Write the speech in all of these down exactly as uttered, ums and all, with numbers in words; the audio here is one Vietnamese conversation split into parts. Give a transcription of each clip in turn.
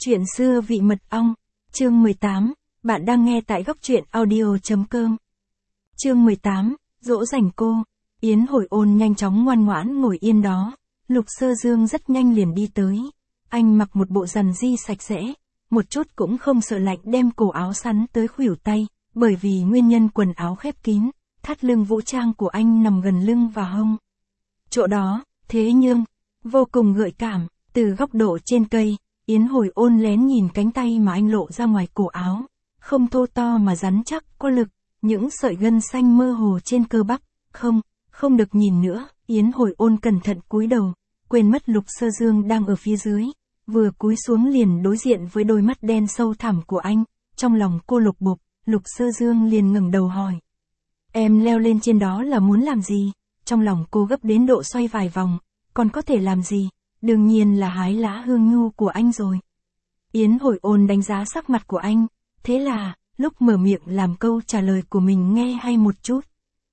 Chuyện xưa vị mật ong, chương mười tám, bạn đang nghe tại góc truyện audio.com. Chương mười tám, dỗ dành cô. Yến Hồi Ôn nhanh chóng ngoan ngoãn ngồi yên đó, Lục Sơ Dương rất nhanh liền đi tới. Anh mặc một bộ rằn ri sạch sẽ, một chút cũng không sợ lạnh, đem cổ áo sắn tới khuỷu tay, bởi vì nguyên nhân quần áo khép kín, thắt lưng vũ trang của anh nằm gần lưng và hông. Chỗ đó, thế nhưng, vô cùng gợi cảm, từ góc độ trên cây. Yến Hồi Ôn lén nhìn cánh tay mà anh lộ ra ngoài cổ áo, không thô to mà rắn chắc, có lực, những sợi gân xanh mơ hồ trên cơ bắp, không, không được nhìn nữa. Yến Hồi Ôn cẩn thận cúi đầu, quên mất Lục Sơ Dương đang ở phía dưới, vừa cúi xuống liền đối diện với đôi mắt đen sâu thẳm của anh, trong lòng cô lục bục. Lục Sơ Dương liền ngẩng đầu hỏi: "Em leo lên trên đó là muốn làm gì?" Trong lòng cô gấp đến độ xoay vài vòng, còn có thể làm gì? Đương nhiên là hái lá hương nhu của anh rồi. Yến Hồi Ôn đánh giá sắc mặt của anh, thế là, lúc mở miệng làm câu trả lời của mình nghe hay một chút.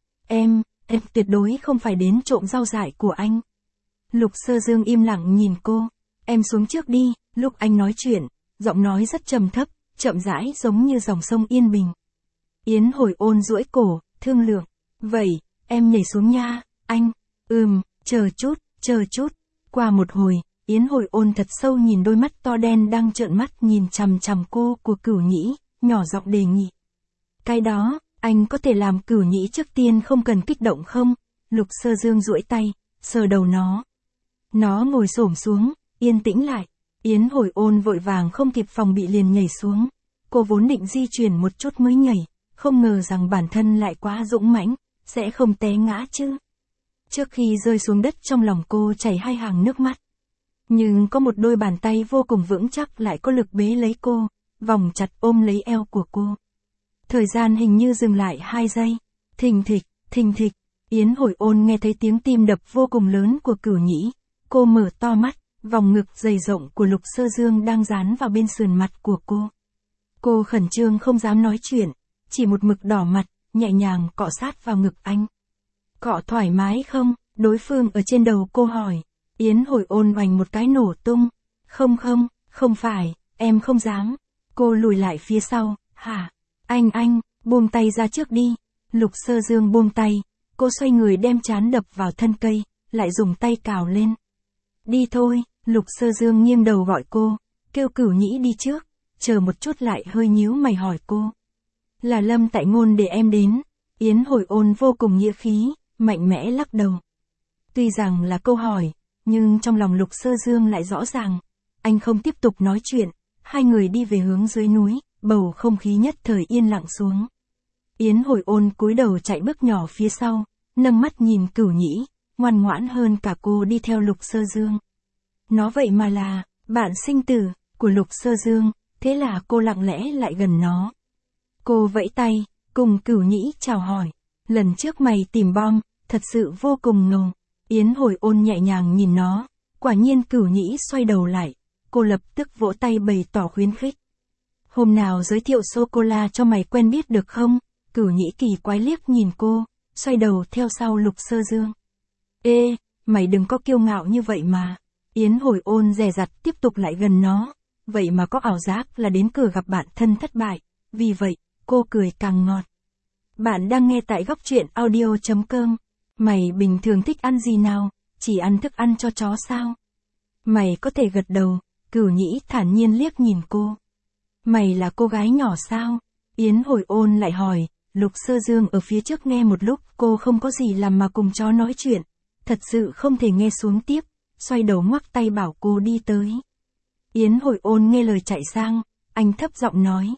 Em, em tuyệt đối không phải đến trộm rau dại của anh. Lục Sơ Dương im lặng nhìn cô, em xuống trước đi. Lúc anh nói chuyện, giọng nói rất trầm thấp, chậm rãi giống như dòng sông yên bình. Yến Hồi Ôn duỗi cổ, thương lượng, vậy, em nhảy xuống nha, anh. Ừm, chờ chút, chờ chút. Qua một hồi, Yến Hồi Ôn thật sâu nhìn đôi mắt to đen đang trợn mắt nhìn chằm chằm cô của Cửu Nhĩ, nhỏ giọng đề nghị. Cái đó, anh có thể làm Cửu Nhĩ trước tiên không cần kích động không? Lục Sơ Dương duỗi tay, sờ đầu nó. Nó ngồi xổm xuống, yên tĩnh lại. Yến Hồi Ôn vội vàng không kịp phòng bị liền nhảy xuống. Cô vốn định di chuyển một chút mới nhảy, không ngờ rằng bản thân lại quá dũng mãnh, sẽ không té ngã chứ. Trước khi rơi xuống đất trong lòng cô chảy hai hàng nước mắt. Nhưng có một đôi bàn tay vô cùng vững chắc lại có lực bế lấy cô, vòng chặt ôm lấy eo của cô. Thời gian hình như dừng lại hai giây. Thình thịch, thình thịch. Yến Hồi Ôn nghe thấy tiếng tim đập vô cùng lớn của Cửu Nhĩ. Cô mở to mắt, vòng ngực dày rộng của Lục Sơ Dương đang dán vào bên sườn mặt của cô. Cô khẩn trương không dám nói chuyện, chỉ một mực đỏ mặt, nhẹ nhàng cọ sát vào ngực anh. Cọ thoải mái không? Đối phương ở trên đầu cô hỏi. Yến Hồi Ôn oành một cái nổ tung. Không không, không phải, em không dám. Cô lùi lại phía sau. Hả? Anh anh, buông tay ra trước đi. Lục Sơ Dương buông tay. Cô xoay người đem trán đập vào thân cây, lại dùng tay cào lên. Đi thôi. Lục Sơ Dương nghiêng đầu gọi cô, kêu Cửu Nhĩ đi trước. Chờ một chút lại hơi nhíu mày hỏi cô. Là Lâm Tại Ngôn để em đến. Yến Hồi Ôn vô cùng nghĩa khí, mạnh mẽ lắc đầu. Tuy rằng là câu hỏi, nhưng trong lòng Lục Sơ Dương lại rõ ràng. Anh không tiếp tục nói chuyện, hai người đi về hướng dưới núi, bầu không khí nhất thời yên lặng xuống. Yến Hồi Ôn cúi đầu chạy bước nhỏ phía sau, nâng mắt nhìn Cửu Nhĩ, ngoan ngoãn hơn cả cô đi theo Lục Sơ Dương. Nó vậy mà là, bạn sinh tử, của Lục Sơ Dương, thế là cô lặng lẽ lại gần nó. Cô vẫy tay, cùng Cửu Nhĩ chào hỏi. Lần trước mày tìm bom, thật sự vô cùng ngầu. Yến Hồi Ôn nhẹ nhàng nhìn nó, quả nhiên Cửu Nhĩ xoay đầu lại, cô lập tức vỗ tay bày tỏ khuyến khích. Hôm nào giới thiệu sô-cô-la cho mày quen biết được không? Cửu Nhĩ kỳ quái liếc nhìn cô, xoay đầu theo sau Lục Sơ Dương. Ê, mày đừng có kiêu ngạo như vậy mà. Yến Hồi Ôn dè dặt tiếp tục lại gần nó, vậy mà có ảo giác là đến cửa gặp bạn thân thất bại, vì vậy, cô cười càng ngọt. Bạn đang nghe tại góc truyện audio.com. Mày bình thường thích ăn gì nào? Chỉ ăn thức ăn cho chó sao? Mày có thể gật đầu. Cửu Nhĩ thản nhiên liếc nhìn cô. Mày là cô gái nhỏ sao? Yến Hồi Ôn lại hỏi. Lục Sơ Dương ở phía trước nghe một lúc cô không có gì làm mà cùng chó nói chuyện. Thật sự không thể nghe xuống tiếp, xoay đầu ngoắc tay bảo cô đi tới. Yến Hồi Ôn nghe lời chạy sang, anh thấp giọng nói.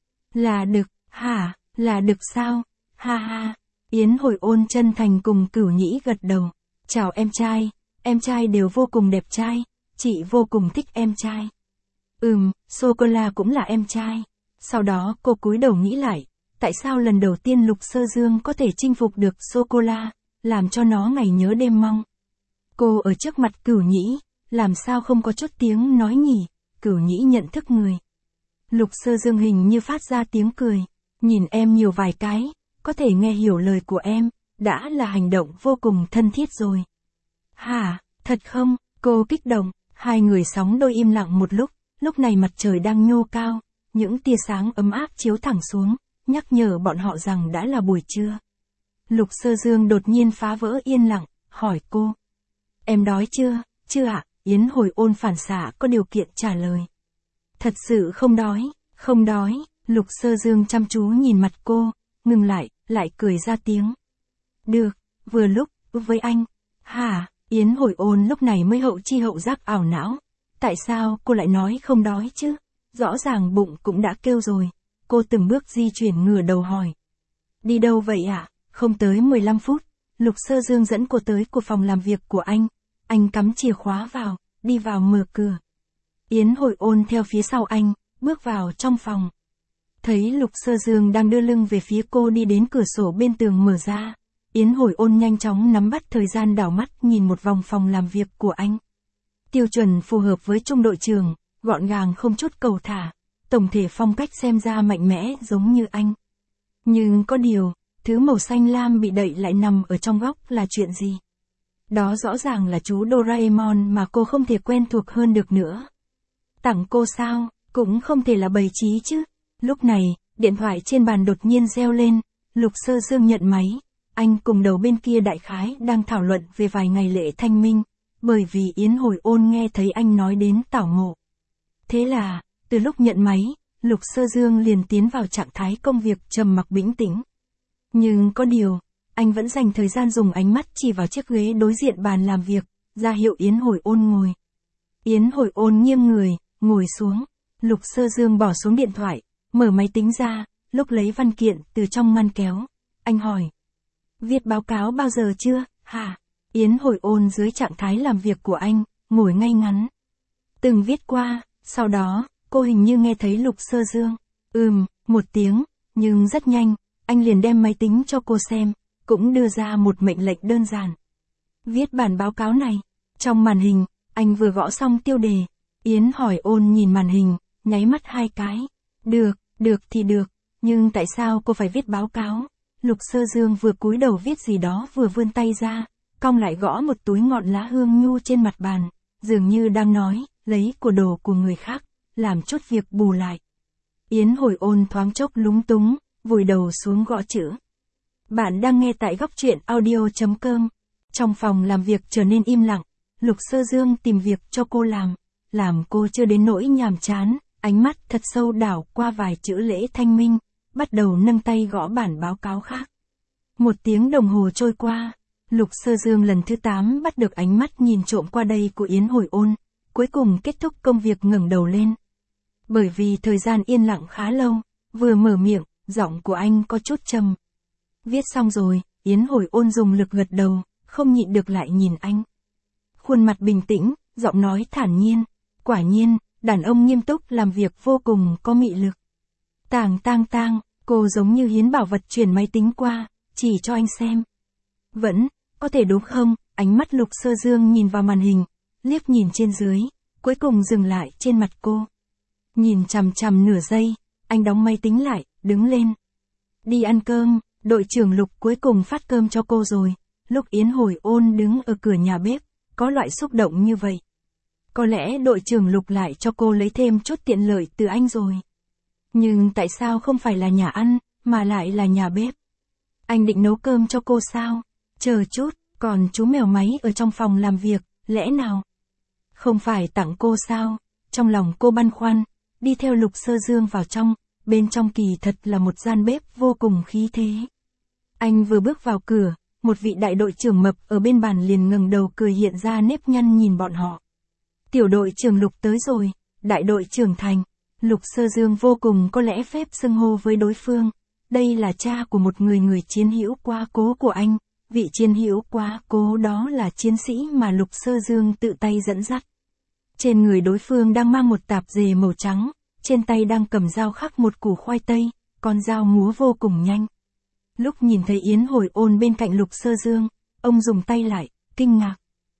Là Đực, hả, là Đực sao? Ha ha. Yến Hồi Ôn chân thành cùng Cửu Nhĩ gật đầu. Chào em trai, em trai đều vô cùng đẹp trai, chị vô cùng thích em trai. Ừm, sô-cô-la cũng là em trai. Sau đó cô cúi đầu nghĩ lại, tại sao lần đầu tiên Lục Sơ Dương có thể chinh phục được sô-cô-la, làm cho nó ngày nhớ đêm mong. Cô ở trước mặt Cửu Nhĩ, làm sao không có chút tiếng nói nhỉ? Cửu Nhĩ nhận thức người. Lục Sơ Dương hình như phát ra tiếng cười, nhìn em nhiều vài cái, có thể nghe hiểu lời của em, đã là hành động vô cùng thân thiết rồi. Hả, thật không? Cô kích động, hai người sóng đôi im lặng một lúc, lúc này mặt trời đang nhô cao, những tia sáng ấm áp chiếu thẳng xuống, nhắc nhở bọn họ rằng đã là buổi trưa. Lục Sơ Dương đột nhiên phá vỡ yên lặng, hỏi cô. Em đói chưa? Chưa ạ, Yến Hồi Ôn phản xạ có điều kiện trả lời. Thật sự không đói, không đói, Lục Sơ Dương chăm chú nhìn mặt cô, ngừng lại, lại cười ra tiếng. Được, vừa lúc, với anh. Hả, Yến Hồi Ôn lúc này mới hậu chi hậu giác ảo não. Tại sao cô lại nói không đói chứ? Rõ ràng bụng cũng đã kêu rồi. Cô từng bước di chuyển ngửa đầu hỏi. Đi đâu vậy ạ? À? Không tới mười lăm phút. Lục Sơ Dương dẫn cô tới của phòng làm việc của anh. Anh cắm chìa khóa vào, đi vào mở cửa. Yến Hồi Ôn theo phía sau anh, bước vào trong phòng. Thấy Lục Sơ Dương đang đưa lưng về phía cô đi đến cửa sổ bên tường mở ra. Yến Hồi Ôn nhanh chóng nắm bắt thời gian đảo mắt nhìn một vòng phòng làm việc của anh. Tiêu chuẩn phù hợp với trung đội trưởng, gọn gàng không chút cầu thả, tổng thể phong cách xem ra mạnh mẽ giống như anh. Nhưng có điều, thứ màu xanh lam bị đậy lại nằm ở trong góc là chuyện gì? Đó rõ ràng là chú Doraemon mà cô không thể quen thuộc hơn được nữa. Tặng cô sao, cũng không thể là bày trí chứ. Lúc này, điện thoại trên bàn đột nhiên reo lên, Lục Sơ Dương nhận máy. Anh cùng đầu bên kia đại khái đang thảo luận về vài ngày lễ Thanh Minh, bởi vì Yến Hồi Ôn nghe thấy anh nói đến tảo mộ. Thế là, từ lúc nhận máy, Lục Sơ Dương liền tiến vào trạng thái công việc trầm mặc bĩnh tĩnh. Nhưng có điều, anh vẫn dành thời gian dùng ánh mắt chỉ vào chiếc ghế đối diện bàn làm việc, ra hiệu Yến Hồi Ôn ngồi. Yến Hồi Ôn nghiêng người, ngồi xuống. Lục Sơ Dương bỏ xuống điện thoại, mở máy tính ra, lúc lấy văn kiện từ trong ngăn kéo. Anh hỏi. Viết báo cáo bao giờ chưa, hả? Yến Hồi Ôn dưới trạng thái làm việc của anh, ngồi ngay ngắn. Từng viết qua, sau đó, cô hình như nghe thấy Lục Sơ Dương. Ừm, một tiếng, nhưng rất nhanh, anh liền đem máy tính cho cô xem, cũng đưa ra một mệnh lệnh đơn giản. Viết bản báo cáo này. Trong màn hình, anh vừa gõ xong tiêu đề. Yến Hồi Ôn nhìn màn hình, nháy mắt hai cái. Được, được thì được, nhưng tại sao cô phải viết báo cáo? Lục Sơ Dương vừa cúi đầu viết gì đó vừa vươn tay ra, cong lại gõ một túi ngọn lá hương nhu trên mặt bàn, dường như đang nói, lấy của đồ của người khác, làm chút việc bù lại. Yến Hồi Ôn thoáng chốc lúng túng, vùi đầu xuống gõ chữ. Bạn đang nghe tại góc truyện audio chấm com. Trong phòng làm việc trở nên im lặng, Lục Sơ Dương tìm việc cho cô làm, làm cô chưa đến nỗi nhàm chán, ánh mắt thật sâu đảo qua vài chữ lễ Thanh Minh, bắt đầu nâng tay gõ bản báo cáo khác. Một tiếng đồng hồ trôi qua, Lục Sơ Dương lần thứ tám bắt được ánh mắt nhìn trộm qua đây của Yến Hồi Ôn, cuối cùng kết thúc công việc ngẩng đầu lên. Bởi vì thời gian yên lặng khá lâu, vừa mở miệng, giọng của anh có chút trầm. Viết xong rồi, Yến Hồi Ôn dùng lực gật đầu, không nhịn được lại nhìn anh. Khuôn mặt bình tĩnh, giọng nói thản nhiên, quả nhiên, đàn ông nghiêm túc làm việc vô cùng có mị lực. Tàng tang tang, cô giống như hiến bảo vật chuyển máy tính qua, chỉ cho anh xem. Vẫn, có thể đúng không? Ánh mắt Lục Sơ Dương nhìn vào màn hình, liếc nhìn trên dưới, cuối cùng dừng lại trên mặt cô. Nhìn chằm chằm nửa giây, anh đóng máy tính lại, đứng lên. Đi ăn cơm, đội trưởng Lục cuối cùng phát cơm cho cô rồi. Lúc Yến Hồi Ôn đứng ở cửa nhà bếp, có loại xúc động như vậy. Có lẽ đội trưởng Lục lại cho cô lấy thêm chút tiện lợi từ anh rồi. Nhưng tại sao không phải là nhà ăn, mà lại là nhà bếp? Anh định nấu cơm cho cô sao? Chờ chút, còn chú mèo máy ở trong phòng làm việc, lẽ nào? Không phải tặng cô sao? Trong lòng cô băn khoăn, đi theo Lục Sơ Dương vào trong, bên trong kỳ thật là một gian bếp vô cùng khí thế. Anh vừa bước vào cửa, một vị đại đội trưởng mập ở bên bàn liền ngẩng đầu cười hiện ra nếp nhăn nhìn bọn họ. Tiểu đội trưởng Lục tới rồi, đại đội trưởng Thành. Lục Sơ Dương vô cùng có lẽ phép xưng hô với đối phương. Đây là cha của một người người chiến hữu quá cố của anh. Vị chiến hữu quá cố đó là chiến sĩ mà Lục Sơ Dương tự tay dẫn dắt. Trên người đối phương đang mang một tạp dề màu trắng, trên tay đang cầm dao khắc một củ khoai tây, con dao múa vô cùng nhanh. Lúc nhìn thấy Yến Hồi Ôn bên cạnh Lục Sơ Dương, ông dùng tay lại, kinh ngạc.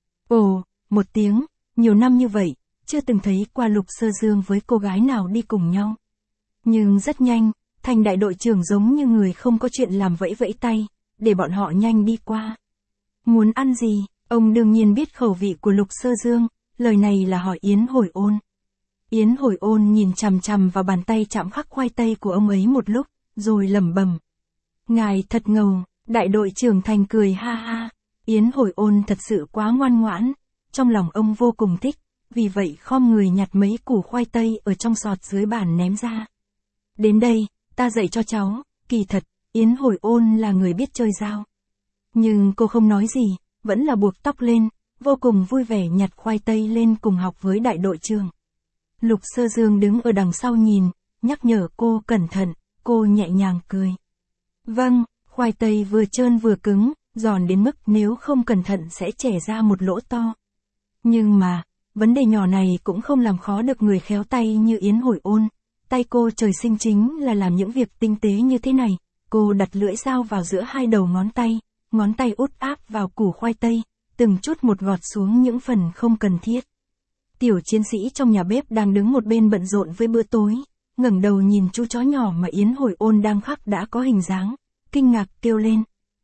Ồ, một tiếng, nhiều năm như vậy, chưa từng thấy qua Lục Sơ Dương với cô gái nào đi cùng nhau. Nhưng rất nhanh, Thành đại đội trưởng giống như người không có chuyện làm vẫy vẫy tay, để bọn họ nhanh đi qua. Muốn ăn gì? Ông đương nhiên biết khẩu vị của Lục Sơ Dương, lời này là hỏi Yến Hồi Ôn. Yến Hồi Ôn nhìn chằm chằm vào bàn tay chạm khắc khoai tây của ông ấy một lúc, rồi lẩm bẩm. Ngài thật ngầu, đại đội trưởng Thành cười ha ha. Yến Hồi Ôn thật sự quá ngoan ngoãn, trong lòng ông vô cùng thích, vì vậy khom người nhặt mấy củ khoai tây ở trong sọt dưới bàn ném ra. Đến đây, ta dạy cho cháu, kỳ thật, Yến Hồi Ôn là người biết chơi dao. Nhưng cô không nói gì, vẫn là buộc tóc lên, vô cùng vui vẻ nhặt khoai tây lên cùng học với đại đội trưởng. Lục Sơ Dương đứng ở đằng sau nhìn, nhắc nhở cô cẩn thận, cô nhẹ nhàng cười. Vâng, khoai tây vừa trơn vừa cứng, giòn đến mức nếu không cẩn thận sẽ chẻ ra một lỗ to. Nhưng mà, vấn đề nhỏ này cũng không làm khó được người khéo tay như Yến Hồi Ôn. Tay cô trời sinh chính là làm những việc tinh tế như thế này. Cô đặt lưỡi dao vào giữa hai đầu ngón tay, ngón tay út áp vào củ khoai tây, từng chút một gọt xuống những phần không cần thiết. Tiểu chiến sĩ trong nhà bếp đang đứng một bên bận rộn với bữa tối, ngẩng đầu nhìn chú chó nhỏ mà Yến Hồi Ôn đang khắc đã có hình dáng, kinh ngạc kêu lên.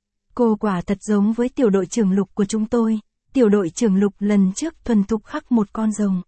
Cô quả thật giống với tiểu đội trưởng Lục của chúng tôi, tiểu đội trưởng Lục lần trước thuần thục khắc một con rồng.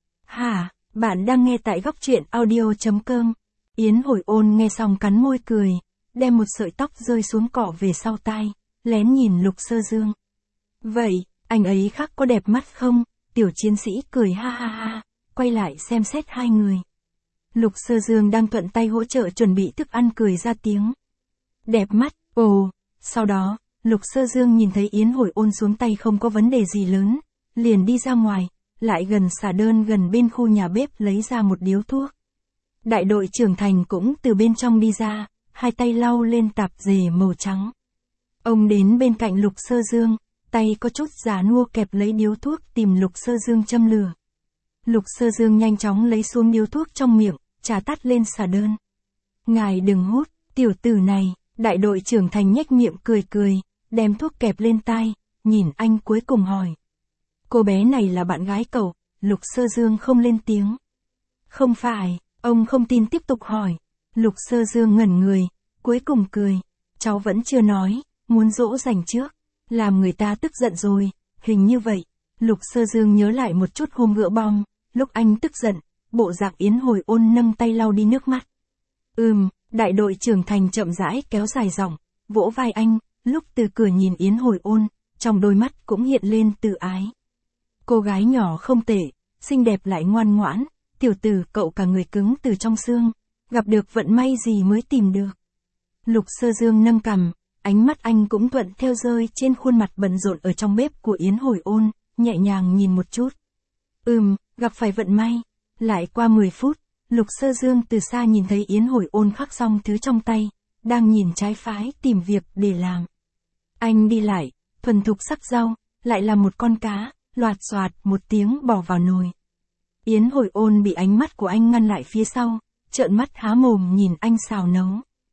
Hả, bạn đang nghe tại góc truyện audio chấm com. Yến Hồi Ôn nghe xong cắn môi cười, đem một sợi tóc rơi xuống cỏ về sau tai, lén nhìn Lục Sơ Dương. Vậy, anh ấy khắc có đẹp mắt không? Tiểu chiến sĩ cười ha ha ha, quay lại xem xét hai người. Lục Sơ Dương đang thuận tay hỗ trợ chuẩn bị thức ăn cười ra tiếng. Đẹp mắt, ồ. Sau đó, Lục Sơ Dương nhìn thấy Yến Hồi Ôn xuống tay không có vấn đề gì lớn, liền đi ra ngoài, lại gần xà đơn gần bên khu nhà bếp lấy ra một điếu thuốc. Đại đội trưởng Thành cũng từ bên trong đi ra, hai tay lau lên tạp dề màu trắng. Ông đến bên cạnh Lục Sơ Dương, tay có chút già nua kẹp lấy điếu thuốc tìm Lục Sơ Dương châm lửa. Lục Sơ Dương nhanh chóng lấy xuống điếu thuốc trong miệng, trà tắt lên xà đơn. Ngài đừng hút, tiểu tử này, đại đội trưởng Thành nhếch miệng cười cười, đem thuốc kẹp lên tai, nhìn anh cuối cùng hỏi. Cô bé này là bạn gái cậu, Lục Sơ Dương không lên tiếng. Không phải, ông không tin tiếp tục hỏi. Lục Sơ Dương ngẩn người, cuối cùng cười. Cháu vẫn chưa nói, muốn dỗ dành trước, làm người ta tức giận rồi, hình như vậy. Lục Sơ Dương nhớ lại một chút hôm gỡ bom, lúc anh tức giận, bộ dạng Yến Hồi Ôn nâng tay lau đi nước mắt. Ừm, đại đội trưởng Thành chậm rãi kéo dài giọng, vỗ vai anh, lúc từ cửa nhìn Yến Hồi Ôn, trong đôi mắt cũng hiện lên tự ái. Cô gái nhỏ không tệ, xinh đẹp lại ngoan ngoãn, tiểu tử cậu cả người cứng từ trong xương, gặp được vận may gì mới tìm được. Lục Sơ Dương nâng cằm, ánh mắt anh cũng thuận theo rơi trên khuôn mặt bận rộn ở trong bếp của Yến Hồi Ôn, nhẹ nhàng nhìn một chút. Ừm, gặp phải vận may. Lại qua mười phút, Lục Sơ Dương từ xa nhìn thấy Yến Hồi Ôn khắc xong thứ trong tay, đang nhìn trái phái tìm việc để làm. Anh đi lại, thuần thục sắc rau, lại là một con cá, loạt xoạt một tiếng bỏ vào nồi. Yến Hồi Ôn bị ánh mắt của anh ngăn lại phía sau, trợn mắt há mồm nhìn anh xào nấu.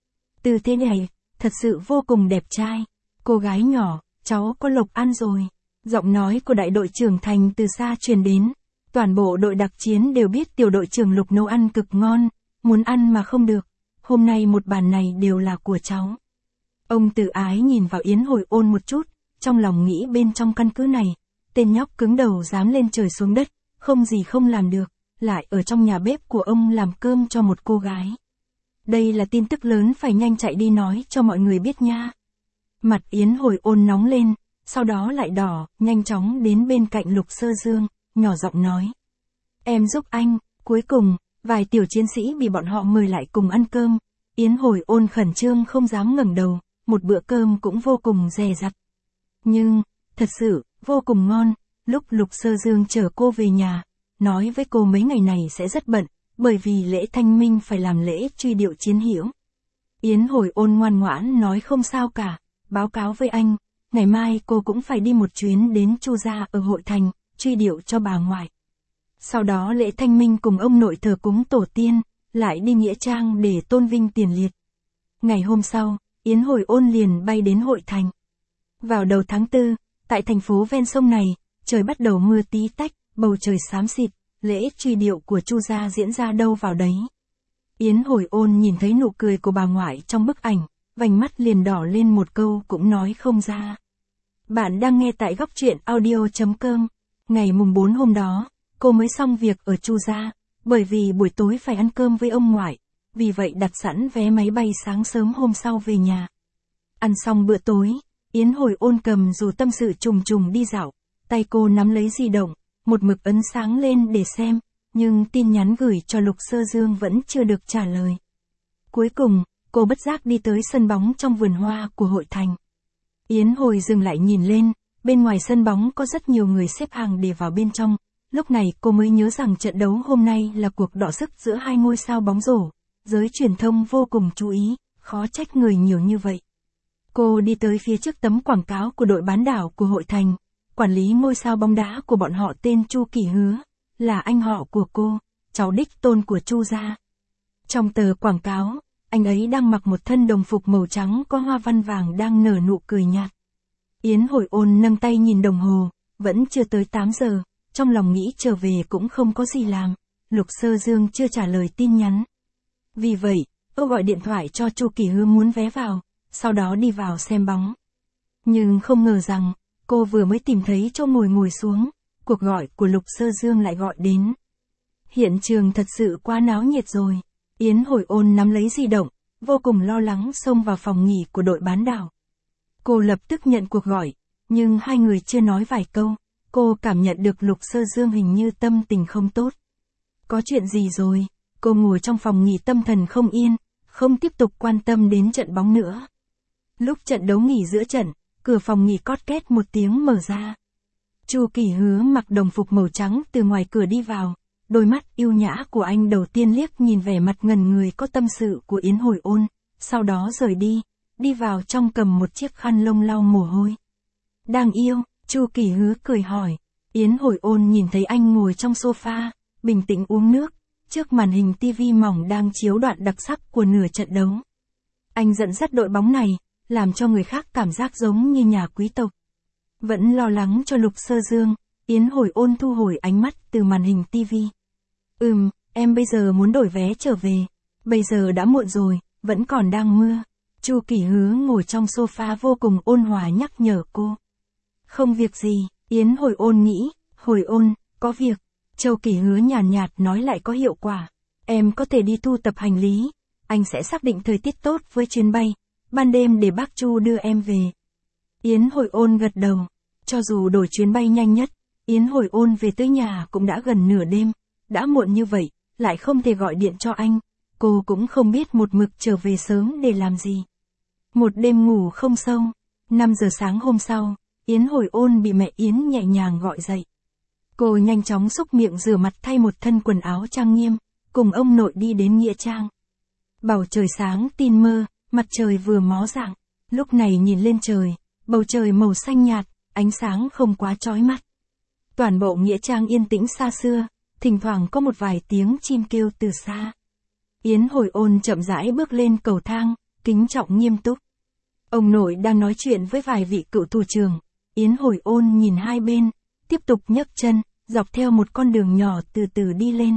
Từ thế này, thật sự vô cùng đẹp trai. Cô gái nhỏ, cháu có lộc ăn rồi. Giọng nói của đại đội trưởng Thành từ xa truyền đến. Toàn bộ đội đặc chiến đều biết tiểu đội trưởng Lục nấu ăn cực ngon, muốn ăn mà không được. Hôm nay một bàn này đều là của cháu. Ông tự ái nhìn vào Yến Hồi Ôn một chút, trong lòng nghĩ bên trong căn cứ này, tên nhóc cứng đầu dám lên trời xuống đất, không gì không làm được, lại ở trong nhà bếp của ông làm cơm cho một cô gái. Đây là tin tức lớn phải nhanh chạy đi nói cho mọi người biết nha. Mặt Yến Hồi Ôn nóng lên, sau đó lại đỏ, nhanh chóng đến bên cạnh Lục Sơ Dương, nhỏ giọng nói. Em giúp anh, cuối cùng, vài tiểu chiến sĩ bị bọn họ mời lại cùng ăn cơm. Yến Hồi Ôn khẩn trương không dám ngẩng đầu, một bữa cơm cũng vô cùng dè dặt. Nhưng, thật sự, vô cùng ngon. Lúc Lục Sơ Dương chở cô về nhà, nói với cô mấy ngày này sẽ rất bận, bởi vì lễ thanh minh phải làm lễ truy điệu chiến hữu. Yến Hồi Ôn ngoan ngoãn nói không sao cả, báo cáo với anh, ngày mai cô cũng phải đi một chuyến đến Chu gia ở Hội Thành, truy điệu cho bà ngoại. Sau đó lễ thanh minh cùng ông nội thờ cúng tổ tiên, lại đi nghĩa trang để tôn vinh tiền liệt. Ngày hôm sau, Yến Hồi Ôn liền bay đến Hội Thành. Vào đầu tháng tư, tại thành phố ven sông này, trời bắt đầu mưa tí tách, bầu trời xám xịt, lễ truy điệu của Chu gia diễn ra đâu vào đấy. Yến Hồi Ôn nhìn thấy nụ cười của bà ngoại trong bức ảnh, vành mắt liền đỏ lên một câu cũng nói không ra. Bạn đang nghe tại góc truyện audio chấm com. Ngày mùng bốn hôm đó, cô mới xong việc ở Chu gia, bởi vì buổi tối phải ăn cơm với ông ngoại, vì vậy đặt sẵn vé máy bay sáng sớm hôm sau về nhà. Ăn xong bữa tối, Yến Hồi Ôn cầm dù tâm sự trùng trùng đi dạo, tay cô nắm lấy di động, một mực ấn sáng lên để xem, nhưng tin nhắn gửi cho Lục Sơ Dương vẫn chưa được trả lời. Cuối cùng, cô bất giác đi tới sân bóng trong vườn hoa của hội thành. Yến Hồi dừng lại nhìn lên, bên ngoài sân bóng có rất nhiều người xếp hàng để vào bên trong, lúc này cô mới nhớ rằng trận đấu hôm nay là cuộc đọ sức giữa hai ngôi sao bóng rổ, giới truyền thông vô cùng chú ý, khó trách người nhiều như vậy. Cô đi tới phía trước tấm quảng cáo của đội bán đảo của hội thành, quản lý ngôi sao bóng đá của bọn họ tên Chu Kỷ Hứa, là anh họ của cô, cháu đích tôn của Chu gia. Trong tờ quảng cáo, anh ấy đang mặc một thân đồng phục màu trắng có hoa văn vàng đang nở nụ cười nhạt. Yến Hồi Ôn nâng tay nhìn đồng hồ, vẫn chưa tới tám giờ, trong lòng nghĩ trở về cũng không có gì làm, Lục Sơ Dương chưa trả lời tin nhắn. Vì vậy, cô gọi điện thoại cho Chu Kỷ Hứa muốn vé vào, sau đó đi vào xem bóng. Nhưng không ngờ rằng, cô vừa mới tìm thấy chỗ ngồi ngồi xuống, cuộc gọi của Lục Sơ Dương lại gọi đến. Hiện trường thật sự quá náo nhiệt rồi. Yến Hồi Ôn nắm lấy di động, vô cùng lo lắng xông vào phòng nghỉ của đội bán đảo. Cô lập tức nhận cuộc gọi, nhưng hai người chưa nói vài câu, cô cảm nhận được Lục Sơ Dương hình như tâm tình không tốt. Có chuyện gì rồi? Cô ngồi trong phòng nghỉ tâm thần không yên, không tiếp tục quan tâm đến trận bóng nữa. Lúc trận đấu nghỉ giữa trận, cửa phòng nghỉ cót két một tiếng mở ra. Chu Kỷ Hứa mặc đồng phục màu trắng từ ngoài cửa đi vào, đôi mắt yêu nhã của anh đầu tiên liếc nhìn vẻ mặt ngần người có tâm sự của Yến Hồi Ôn, sau đó rời đi, đi vào trong cầm một chiếc khăn lông lau mồ hôi. Đang yêu, Chu Kỷ Hứa cười hỏi. Yến Hồi Ôn nhìn thấy anh ngồi trong sofa, bình tĩnh uống nước, trước màn hình tivi mỏng đang chiếu đoạn đặc sắc của nửa trận đấu. Anh dẫn dắt đội bóng này, làm cho người khác cảm giác giống như nhà quý tộc. Vẫn lo lắng cho Lục Sơ Dương, Yến Hồi Ôn thu hồi ánh mắt từ màn hình tivi. Ừm, em bây giờ muốn đổi vé trở về. Bây giờ đã muộn rồi, vẫn còn đang mưa. Chu Kỷ Hứa ngồi trong sofa vô cùng ôn hòa nhắc nhở cô. Không việc gì, Yến Hồi Ôn nghĩ, Hồi Ôn, có việc. Chu Kỷ Hứa nhàn nhạt, nhạt nói lại có hiệu quả. Em có thể đi thu tập hành lý, anh sẽ xác định thời tiết tốt với chuyến bay, ban đêm để bác Chu đưa em về. Yến Hồi Ôn gật đầu, cho dù đổi chuyến bay nhanh nhất, Yến Hồi Ôn về tới nhà cũng đã gần nửa đêm, đã muộn như vậy, lại không thể gọi điện cho anh, cô cũng không biết một mực trở về sớm để làm gì. Một đêm ngủ không sâu, năm giờ sáng hôm sau, Yến Hồi Ôn bị mẹ Yến nhẹ nhàng gọi dậy. Cô nhanh chóng xúc miệng rửa mặt thay một thân quần áo trang nghiêm, cùng ông nội đi đến nghĩa trang. Bầu trời sáng tin mơ, mặt trời vừa mó rạng, lúc này nhìn lên trời, bầu trời màu xanh nhạt, ánh sáng không quá chói mắt. Toàn bộ nghĩa trang yên tĩnh xa xưa, thỉnh thoảng có một vài tiếng chim kêu từ xa. Yến Hồi Ôn chậm rãi bước lên cầu thang, kính trọng nghiêm túc. Ông nội đang nói chuyện với vài vị cựu thủ trưởng, Yến Hồi Ôn nhìn hai bên, tiếp tục nhấc chân, dọc theo một con đường nhỏ từ từ đi lên.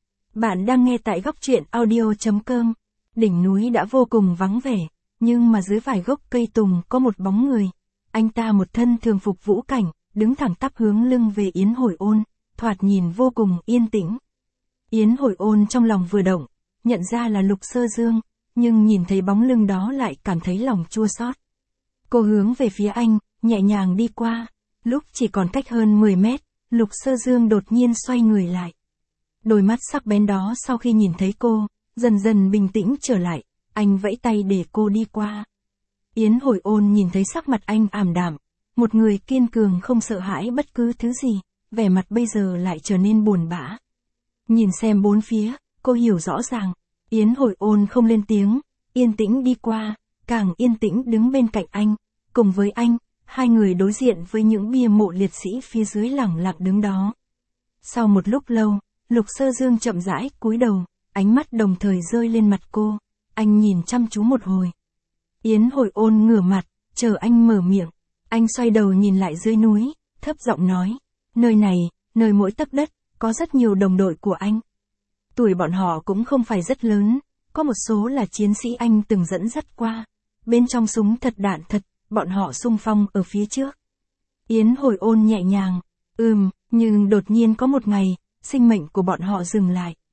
Bạn đang nghe tại góc truyện audio chấm com. Đỉnh núi đã vô cùng vắng vẻ, nhưng mà dưới vài gốc cây tùng có một bóng người. Anh ta một thân thường phục vũ cảnh, đứng thẳng tắp hướng lưng về Yến Hồi Ôn, thoạt nhìn vô cùng yên tĩnh. Yến Hồi Ôn trong lòng vừa động, nhận ra là Lục Sơ Dương, nhưng nhìn thấy bóng lưng đó lại cảm thấy lòng chua xót. Cô hướng về phía anh, nhẹ nhàng đi qua, lúc chỉ còn cách hơn mười mét, Lục Sơ Dương đột nhiên xoay người lại. Đôi mắt sắc bén đó sau khi nhìn thấy cô, dần dần bình tĩnh trở lại, anh vẫy tay để cô đi qua. Yến Hồi Ôn nhìn thấy sắc mặt anh ảm đạm, một người kiên cường không sợ hãi bất cứ thứ gì, vẻ mặt bây giờ lại trở nên buồn bã. Nhìn xem bốn phía, cô hiểu rõ ràng, Yến Hồi Ôn không lên tiếng, yên tĩnh đi qua, càng yên tĩnh đứng bên cạnh anh, cùng với anh, hai người đối diện với những bia mộ liệt sĩ phía dưới lẳng lặng đứng đó. Sau một lúc lâu, Lục Sơ Dương chậm rãi cúi đầu, ánh mắt đồng thời rơi lên mặt cô, anh nhìn chăm chú một hồi. Yến Hồi Ôn ngửa mặt, chờ anh mở miệng, anh xoay đầu nhìn lại dưới núi, thấp giọng nói, nơi này, nơi mỗi tấc đất, có rất nhiều đồng đội của anh. Tuổi bọn họ cũng không phải rất lớn, có một số là chiến sĩ anh từng dẫn dắt qua, bên trong súng thật đạn thật, bọn họ xung phong ở phía trước. Yến Hồi Ôn nhẹ nhàng, ừm, nhưng đột nhiên có một ngày, sinh mệnh của bọn họ dừng lại.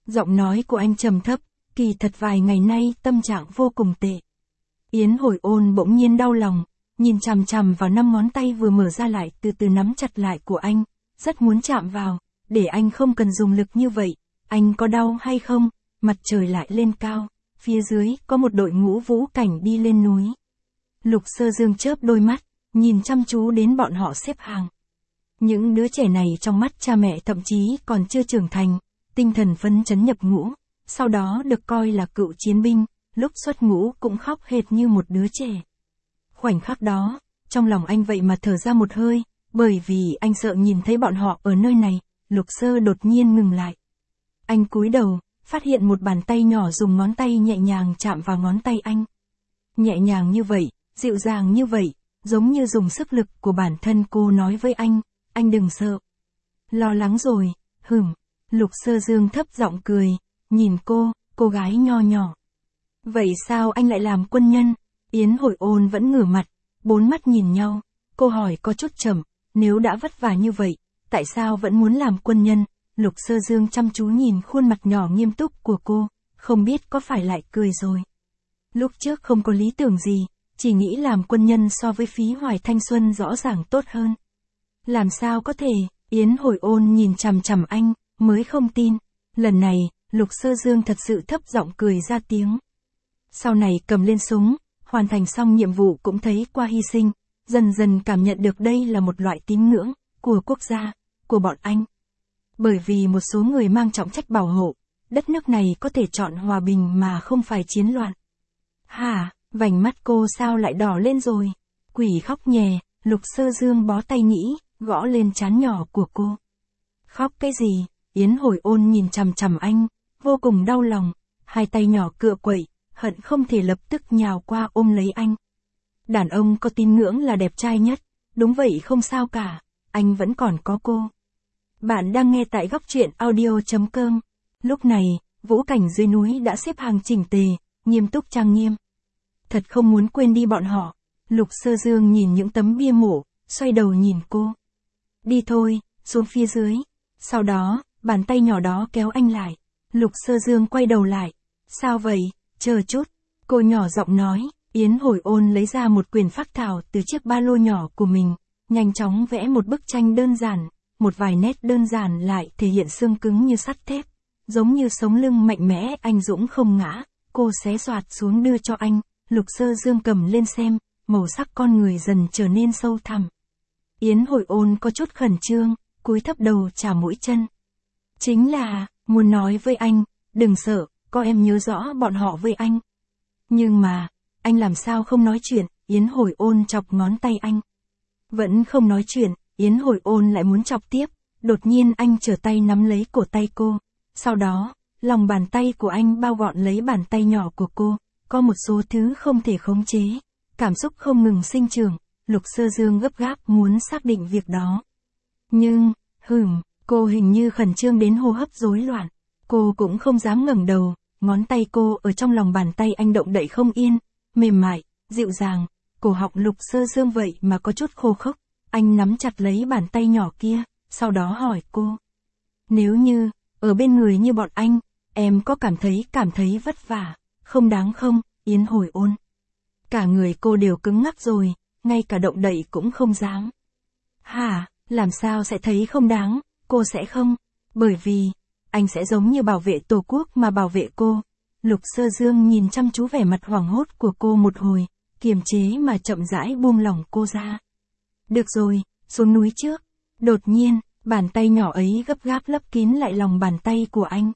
Giọng nói của anh trầm thấp, kỳ thật vài ngày nay tâm trạng vô cùng tệ. Yến Hồi Ôn bỗng nhiên đau lòng, nhìn chằm chằm vào năm ngón tay vừa mở ra lại từ từ nắm chặt lại của anh, rất muốn chạm vào, để anh không cần dùng lực như vậy, anh có đau hay không? Mặt trời lại lên cao, phía dưới có một đội ngũ vũ cảnh đi lên núi. Lục Sơ Dương chớp đôi mắt, nhìn chăm chú đến bọn họ xếp hàng. Những đứa trẻ này trong mắt cha mẹ thậm chí còn chưa trưởng thành, tinh thần phấn chấn nhập ngũ, sau đó được coi là cựu chiến binh, lúc xuất ngũ cũng khóc hệt như một đứa trẻ. Khoảnh khắc đó, trong lòng anh vậy mà thở ra một hơi, bởi vì anh sợ nhìn thấy bọn họ ở nơi này. Lục Sơ đột nhiên ngừng lại. Anh cúi đầu, phát hiện một bàn tay nhỏ dùng ngón tay nhẹ nhàng chạm vào ngón tay anh. Nhẹ nhàng như vậy, dịu dàng như vậy, giống như dùng sức lực của bản thân cô nói với anh, anh đừng sợ. Lo lắng rồi, hửm. Lục Sơ Dương thấp giọng cười, nhìn cô, cô gái nho nhỏ. Vậy sao anh lại làm quân nhân? Yến Hồi Ôn vẫn ngửa mặt, bốn mắt nhìn nhau, cô hỏi có chút chậm, nếu đã vất vả như vậy, tại sao vẫn muốn làm quân nhân? Lục Sơ Dương chăm chú nhìn khuôn mặt nhỏ nghiêm túc của cô, không biết có phải lại cười rồi. Lúc trước không có lý tưởng gì, chỉ nghĩ làm quân nhân so với phí hoài thanh xuân rõ ràng tốt hơn. Làm sao có thể? Yến Hồi Ôn nhìn chằm chằm anh, mới không tin. Lần này, Lục Sơ Dương thật sự thấp giọng cười ra tiếng. Sau này cầm lên súng, hoàn thành xong nhiệm vụ cũng thấy qua hy sinh, dần dần cảm nhận được đây là một loại tín ngưỡng của quốc gia, của bọn anh. Bởi vì một số người mang trọng trách bảo hộ, đất nước này có thể chọn hòa bình mà không phải chiến loạn. Hả, vành mắt cô sao lại đỏ lên rồi? Quỷ khóc nhè, Lục Sơ Dương bó tay nghĩ, gõ lên trán nhỏ của cô. Khóc cái gì? Yến Hồi Ôn nhìn chằm chằm anh, vô cùng đau lòng, hai tay nhỏ cựa quậy, hận không thể lập tức nhào qua ôm lấy anh. Đàn ông có tín ngưỡng là đẹp trai nhất, đúng vậy không sao cả, anh vẫn còn có cô. Bạn đang nghe tại góc truyện audio chấm com. Lúc này, vũ cảnh dưới núi đã xếp hàng chỉnh tề, nghiêm túc trang nghiêm. Thật không muốn quên đi bọn họ. Lục Sơ Dương nhìn những tấm bia mộ, xoay đầu nhìn cô. Đi thôi, xuống phía dưới. Sau đó, bàn tay nhỏ đó kéo anh lại. Lục Sơ Dương quay đầu lại. Sao vậy? Chờ chút. Cô nhỏ giọng nói. Yến Hồi Ôn lấy ra một quyển phác thảo từ chiếc ba lô nhỏ của mình, nhanh chóng vẽ một bức tranh đơn giản, một vài nét đơn giản lại thể hiện xương cứng như sắt thép, giống như sống lưng mạnh mẽ anh dũng không ngã. Cô xé xoạt xuống đưa cho anh, Lục Sơ Dương cầm lên xem, màu sắc con người dần trở nên sâu thẳm. Yến Hồi Ôn có chút khẩn trương, cúi thấp đầu chà mũi chân. Chính là, muốn nói với anh, đừng sợ, có em nhớ rõ bọn họ với anh. Nhưng mà, anh làm sao không nói chuyện? Yến Hồi Ôn chọc ngón tay anh. Vẫn không nói chuyện, Yến Hồi Ôn lại muốn chọc tiếp, đột nhiên anh trở tay nắm lấy cổ tay cô. Sau đó, lòng bàn tay của anh bao gọn lấy bàn tay nhỏ của cô, có một số thứ không thể khống chế, cảm xúc không ngừng sinh trưởng. Lục Sơ Dương gấp gáp muốn xác định việc đó. Nhưng, hửm, cô hình như khẩn trương đến hô hấp rối loạn. Cô cũng không dám ngẩng đầu, ngón tay cô ở trong lòng bàn tay anh động đậy không yên, mềm mại, dịu dàng. Cổ họng Lục Sơ Dương vậy mà có chút khô khốc. Anh nắm chặt lấy bàn tay nhỏ kia, sau đó hỏi cô. Nếu như, ở bên người như bọn anh, em có cảm thấy cảm thấy vất vả, không đáng không? Yến Hồi Ôn. Cả người cô đều cứng ngắc rồi, ngay cả động đậy cũng không dám. Hả, làm sao sẽ thấy không đáng? Cô sẽ không, bởi vì, anh sẽ giống như bảo vệ Tổ quốc mà bảo vệ cô. Lục Sơ Dương nhìn chăm chú vẻ mặt hoảng hốt của cô một hồi, kiềm chế mà chậm rãi buông lỏng cô ra. Được rồi, xuống núi trước. Đột nhiên, bàn tay nhỏ ấy gấp gáp lấp kín lại lòng bàn tay của anh.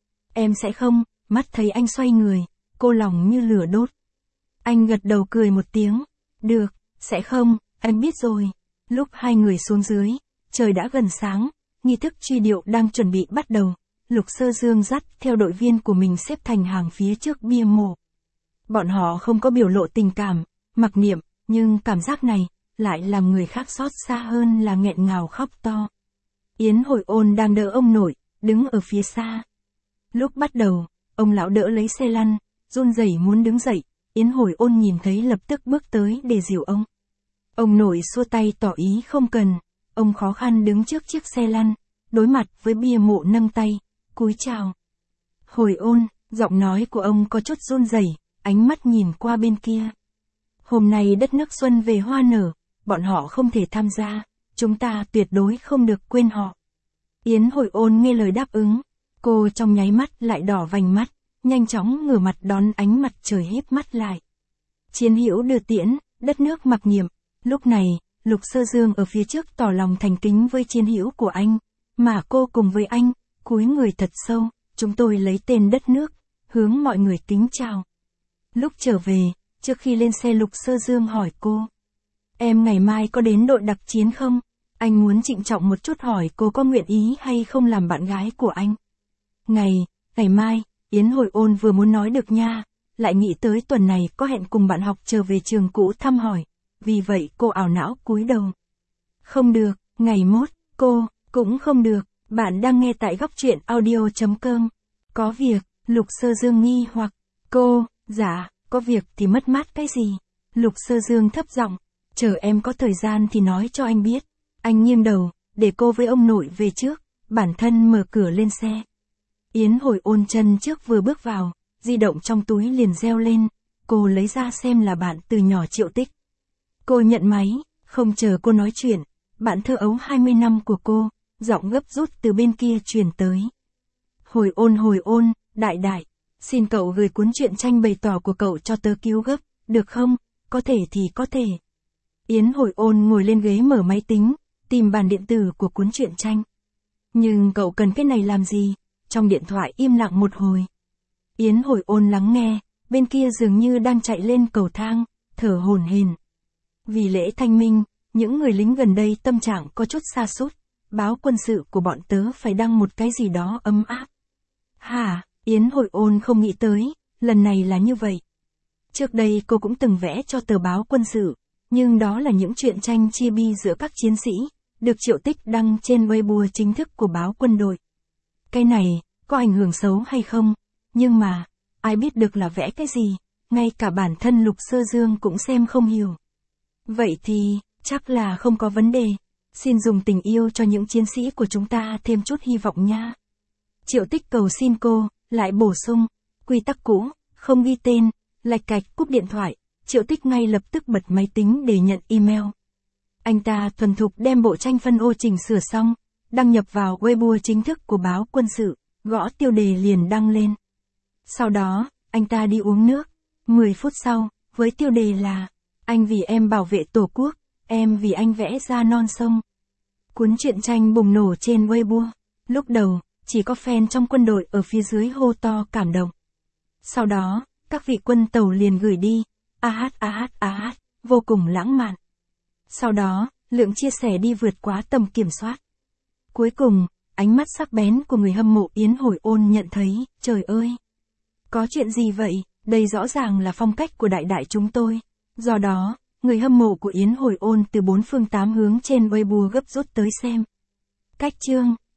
Em sẽ không, mắt thấy anh xoay người, cô lòng như lửa đốt. Anh gật đầu cười một tiếng. Được, sẽ không, anh biết rồi. Lúc hai người xuống dưới, trời đã gần sáng, nghi thức truy điệu đang chuẩn bị bắt đầu. Lục Sơ Dương dắt theo đội viên của mình xếp thành hàng phía trước bia mộ. Bọn họ không có biểu lộ tình cảm, mặc niệm, nhưng cảm giác này lại làm người khác xót xa hơn là nghẹn ngào khóc to. Yến Hồi Ôn đang đỡ ông nội, đứng ở phía xa. Lúc bắt đầu, ông lão đỡ lấy xe lăn, run rẩy muốn đứng dậy, Yến Hồi Ôn nhìn thấy lập tức bước tới để dìu ông. Ông nội xua tay tỏ ý không cần, ông khó khăn đứng trước chiếc xe lăn, đối mặt với bia mộ nâng tay, cúi chào. Hồi ôn, giọng nói của ông có chút run rẩy, ánh mắt nhìn qua bên kia. Hôm nay đất nước xuân về hoa nở, bọn họ không thể tham gia, chúng ta tuyệt đối không được quên họ. Yến Hồi Ôn nghe lời đáp ứng, cô trong nháy mắt lại đỏ vành mắt, nhanh chóng ngửa mặt đón ánh mặt trời híp mắt lại. Chiến hữu đưa tiễn, đất nước mặc niệm. Lúc này, Lục Sơ Dương ở phía trước tỏ lòng thành kính với chiến hữu của anh, mà cô cùng với anh, cúi người thật sâu, chúng tôi lấy tên đất nước, hướng mọi người kính chào. Lúc trở về, trước khi lên xe Lục Sơ Dương hỏi cô, em ngày mai có đến đội đặc chiến không? Anh muốn trịnh trọng một chút hỏi cô có nguyện ý hay không làm bạn gái của anh. Ngày, ngày mai, Yến Hồi Ôn vừa muốn nói được nha, lại nghĩ tới tuần này có hẹn cùng bạn học trở về trường cũ thăm hỏi, vì vậy cô ảo não cúi đầu. Không được, ngày mốt, cô, cũng không được, bạn đang nghe tại góc truyện audio chấm com. Có việc, Lục Sơ Dương nghi hoặc, cô, dạ, có việc thì mất mát cái gì? Lục Sơ Dương thấp giọng, chờ em có thời gian thì nói cho anh biết. Anh nghiêng đầu, để cô với ông nội về trước, bản thân mở cửa lên xe. Yến Hồi Ôn chân trước vừa bước vào, di động trong túi liền reo lên, cô lấy ra xem là bạn từ nhỏ Triệu Tích. Cô nhận máy, không chờ cô nói chuyện, bạn thơ ấu hai mươi năm của cô, giọng gấp rút từ bên kia truyền tới. Hồi Ôn Hồi Ôn, đại đại, xin cậu gửi cuốn truyện tranh bày tỏ của cậu cho tớ cứu gấp, được không? Có thể thì có thể. Yến Hồi Ôn ngồi lên ghế mở máy tính, tìm bản điện tử của cuốn truyện tranh. Nhưng cậu cần cái này làm gì? Trong điện thoại im lặng một hồi. Yến Hồi Ôn lắng nghe, bên kia dường như đang chạy lên cầu thang, thở hổn hển. Vì lễ Thanh Minh, những người lính gần đây tâm trạng có chút sa sút, báo quân sự của bọn tớ phải đăng một cái gì đó ấm áp. Hả, Yến Hồi Ôn không nghĩ tới, lần này là như vậy. Trước đây cô cũng từng vẽ cho tờ báo quân sự, nhưng đó là những truyện tranh chia bi giữa các chiến sĩ, được Triệu Tích đăng trên Weibo chính thức của báo quân đội. Cái này, có ảnh hưởng xấu hay không? Nhưng mà, ai biết được là vẽ cái gì, ngay cả bản thân Lục Sơ Dương cũng xem không hiểu. Vậy thì, chắc là không có vấn đề. Xin dùng tình yêu cho những chiến sĩ của chúng ta thêm chút hy vọng nha. Triệu Tích cầu xin cô, lại bổ sung, quy tắc cũ, không ghi tên, lạch cạch cúp điện thoại, Triệu Tích ngay lập tức bật máy tính để nhận email. Anh ta thuần thục đem bộ tranh phân ô chỉnh sửa xong, đăng nhập vào Weibo chính thức của báo quân sự, gõ tiêu đề liền đăng lên. Sau đó, anh ta đi uống nước. mười phút sau, với tiêu đề là, anh vì em bảo vệ Tổ quốc, em vì anh vẽ ra non sông. Cuốn truyện tranh bùng nổ trên Weibo. Lúc đầu, chỉ có fan trong quân đội ở phía dưới hô to cảm động. Sau đó, các vị quân tàu liền gửi đi, a hát a hát a hát, vô cùng lãng mạn. Sau đó, lượng chia sẻ đi vượt quá tầm kiểm soát. Cuối cùng, ánh mắt sắc bén của người hâm mộ Yến Hồi Ôn nhận thấy, trời ơi! Có chuyện gì vậy? Đây rõ ràng là phong cách của đại đại chúng tôi. Do đó, người hâm mộ của Yến Hồi Ôn từ bốn phương tám hướng trên Weibo gấp rút tới xem. Cách chương